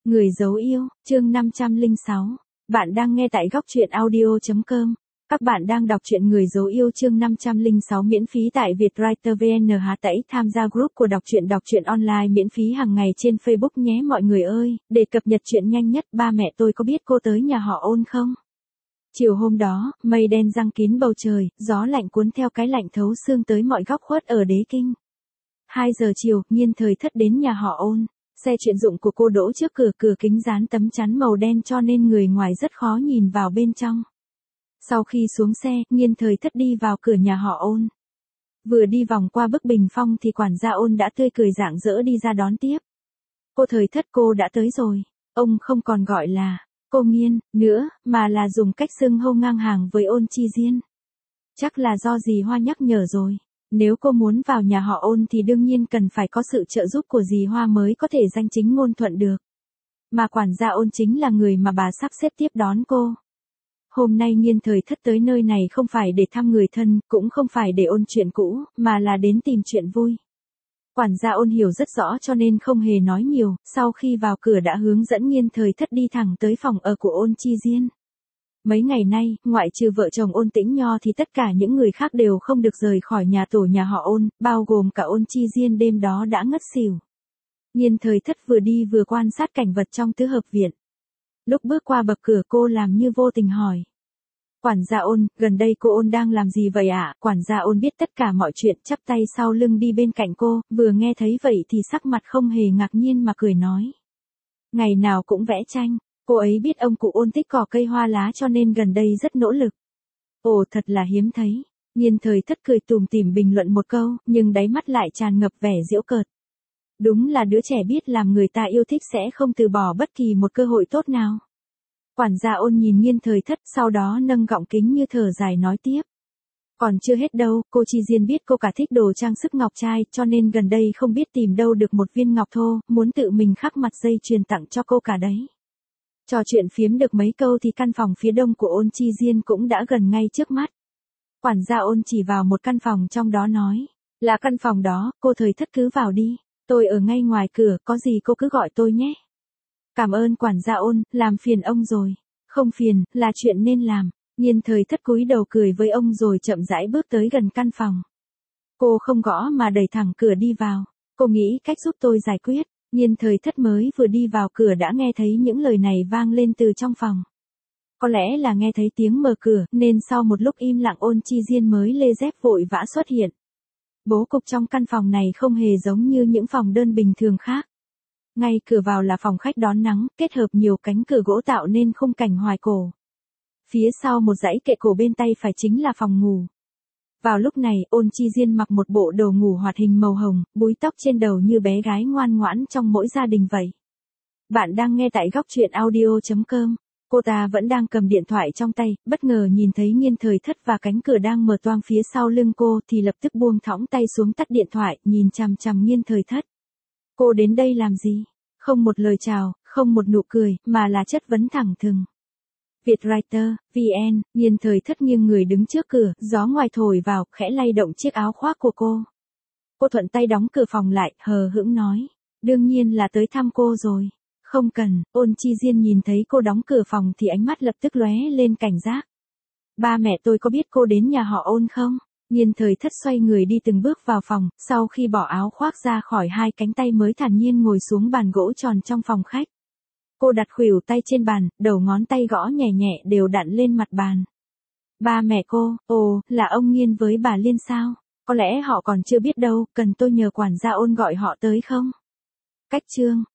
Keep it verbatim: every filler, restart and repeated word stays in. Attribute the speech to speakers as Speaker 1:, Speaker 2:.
Speaker 1: Người dấu yêu, chương năm trăm lẻ sáu. Bạn đang nghe tại góc truyện audio chấm com. Các bạn đang đọc truyện Người dấu yêu chương năm trăm lẻ sáu miễn phí tại Vietwriter vê en Hà Tĩnh. Tham gia group của đọc truyện đọc truyện online miễn phí hàng ngày trên Facebook nhé mọi người ơi, để cập nhật truyện nhanh nhất. Ba mẹ tôi có biết cô tới nhà họ Ôn không? Chiều hôm đó, mây đen giăng kín bầu trời, gió lạnh cuốn theo cái lạnh thấu xương tới mọi góc khuất ở Đế Kinh. Hai giờ chiều, Nhiên Thời Thất đến nhà họ Ôn. Xe chuyên dụng của cô đỗ trước cửa, cửa kính dán tấm chắn màu đen cho nên người ngoài rất khó nhìn vào bên trong. Sau khi xuống xe, Nhiên Thời Thất đi vào cửa nhà họ Ôn. Vừa đi vòng qua bức bình phong thì quản gia Ôn đã tươi cười rạng rỡ đi ra đón tiếp. Cô Thời Thất, cô đã tới rồi. Ông không còn gọi là cô Nhiên nữa, mà là dùng cách xưng hô ngang hàng với Ôn Chi Diên. Chắc là do dì Hoa nhắc nhở rồi. Nếu cô muốn vào nhà họ Ôn thì đương nhiên cần phải có sự trợ giúp của dì Hoa mới có thể danh chính ngôn thuận được. Mà quản gia Ôn chính là người mà bà sắp xếp tiếp đón cô. Hôm nay Nhiên Thời Thất tới nơi này không phải để thăm người thân, cũng không phải để ôn chuyện cũ, mà là đến tìm chuyện vui. Quản gia Ôn hiểu rất rõ cho nên không hề nói nhiều, sau khi vào cửa đã hướng dẫn Nhiên Thời Thất đi thẳng tới phòng ở của Ôn Chi Diên. Mấy ngày nay, ngoại trừ vợ chồng Ôn Tĩnh Nho thì tất cả những người khác đều không được rời khỏi nhà tổ nhà họ Ôn, bao gồm cả Ôn Chi Diên đêm đó đã ngất xỉu. Nhiên Thời Thất vừa đi vừa quan sát cảnh vật trong tứ hợp viện. Lúc bước qua bậc cửa cô làm như vô tình hỏi. Quản gia Ôn, gần đây cô Ôn đang làm gì vậy ạ? À? Quản gia Ôn biết tất cả mọi chuyện, chắp tay sau lưng đi bên cạnh cô, vừa nghe thấy vậy thì sắc mặt không hề ngạc nhiên mà cười nói. Ngày nào cũng vẽ tranh. Cô ấy biết ông cụ Ôn thích cỏ cây hoa lá cho nên gần đây rất nỗ lực. Ồ, thật là hiếm thấy. Nhiên Thời Thất cười tủm tỉm bình luận một câu, nhưng đáy mắt lại tràn ngập vẻ giễu cợt. Đúng là đứa trẻ biết làm người ta yêu thích sẽ không từ bỏ bất kỳ một cơ hội tốt nào. Quản gia Ôn nhìn Nhiên Thời Thất, sau đó nâng gọng kính như thở dài nói tiếp. Còn chưa hết đâu, cô Chi Diên biết cô cả thích đồ trang sức ngọc trai, cho nên gần đây không biết tìm đâu được một viên ngọc thô, muốn tự mình khắc mặt dây chuyền tặng cho cô cả đấy. Trò chuyện phiếm được mấy câu thì căn phòng phía đông của Ôn Chi Diên cũng đã gần ngay trước mắt. Quản gia Ôn chỉ vào một căn phòng trong đó nói, là căn phòng đó, cô Thời Thất cứ vào đi, tôi ở ngay ngoài cửa, có gì cô cứ gọi tôi nhé. Cảm ơn quản gia Ôn, làm phiền ông rồi. Không phiền, là chuyện nên làm. Nhiên Thời Thất cúi đầu cười với ông rồi chậm rãi bước tới gần căn phòng. Cô không gõ mà đẩy thẳng cửa đi vào. Cô nghĩ cách giúp tôi giải quyết. Nhiên Thời Thất mới vừa đi vào cửa đã nghe thấy những lời này vang lên từ trong phòng. Có lẽ là nghe thấy tiếng mở cửa, nên sau một lúc im lặng Ôn Chi Diên mới lê dép vội vã xuất hiện. Bố cục trong căn phòng này không hề giống như những phòng đơn bình thường khác. Ngay cửa vào là phòng khách đón nắng, kết hợp nhiều cánh cửa gỗ tạo nên khung cảnh hoài cổ. Phía sau một dãy kệ cổ bên tay phải chính là phòng ngủ. Vào lúc này, Ôn Chi Diên mặc một bộ đồ ngủ hoạt hình màu hồng, búi tóc trên đầu như bé gái ngoan ngoãn trong mỗi gia đình vậy. Bạn đang nghe tại góc truyện audio chấm com. Cô ta vẫn đang cầm điện thoại trong tay, bất ngờ nhìn thấy Nhiên Thời Thất và cánh cửa đang mở toang phía sau lưng cô thì lập tức buông thõng tay xuống tắt điện thoại, nhìn chằm chằm Nhiên Thời Thất. Cô đến đây làm gì? Không một lời chào, không một nụ cười, mà là chất vấn thẳng thừng. Vietwriter, vê en, Nhiên Thời Thất nghiêng người đứng trước cửa, gió ngoài thổi vào, khẽ lay động chiếc áo khoác của cô. Cô thuận tay đóng cửa phòng lại, hờ hững nói. Đương nhiên là tới thăm cô rồi. Không cần. Ôn Chi Diên nhìn thấy cô đóng cửa phòng thì ánh mắt lập tức lóe lên cảnh giác. Ba mẹ tôi có biết cô đến nhà họ Ôn không? Nhiên Thời Thất xoay người đi từng bước vào phòng, sau khi bỏ áo khoác ra khỏi hai cánh tay mới thản nhiên ngồi xuống bàn gỗ tròn trong phòng khách. Cô đặt khuỷu tay trên bàn, đầu ngón tay gõ nhẹ nhẹ đều đặn lên mặt bàn. Ba mẹ cô, ồ, là ông Nhiên với bà Liên sao? Có lẽ họ còn chưa biết đâu, cần tôi nhờ quản gia Ôn gọi họ tới không? Cách chương,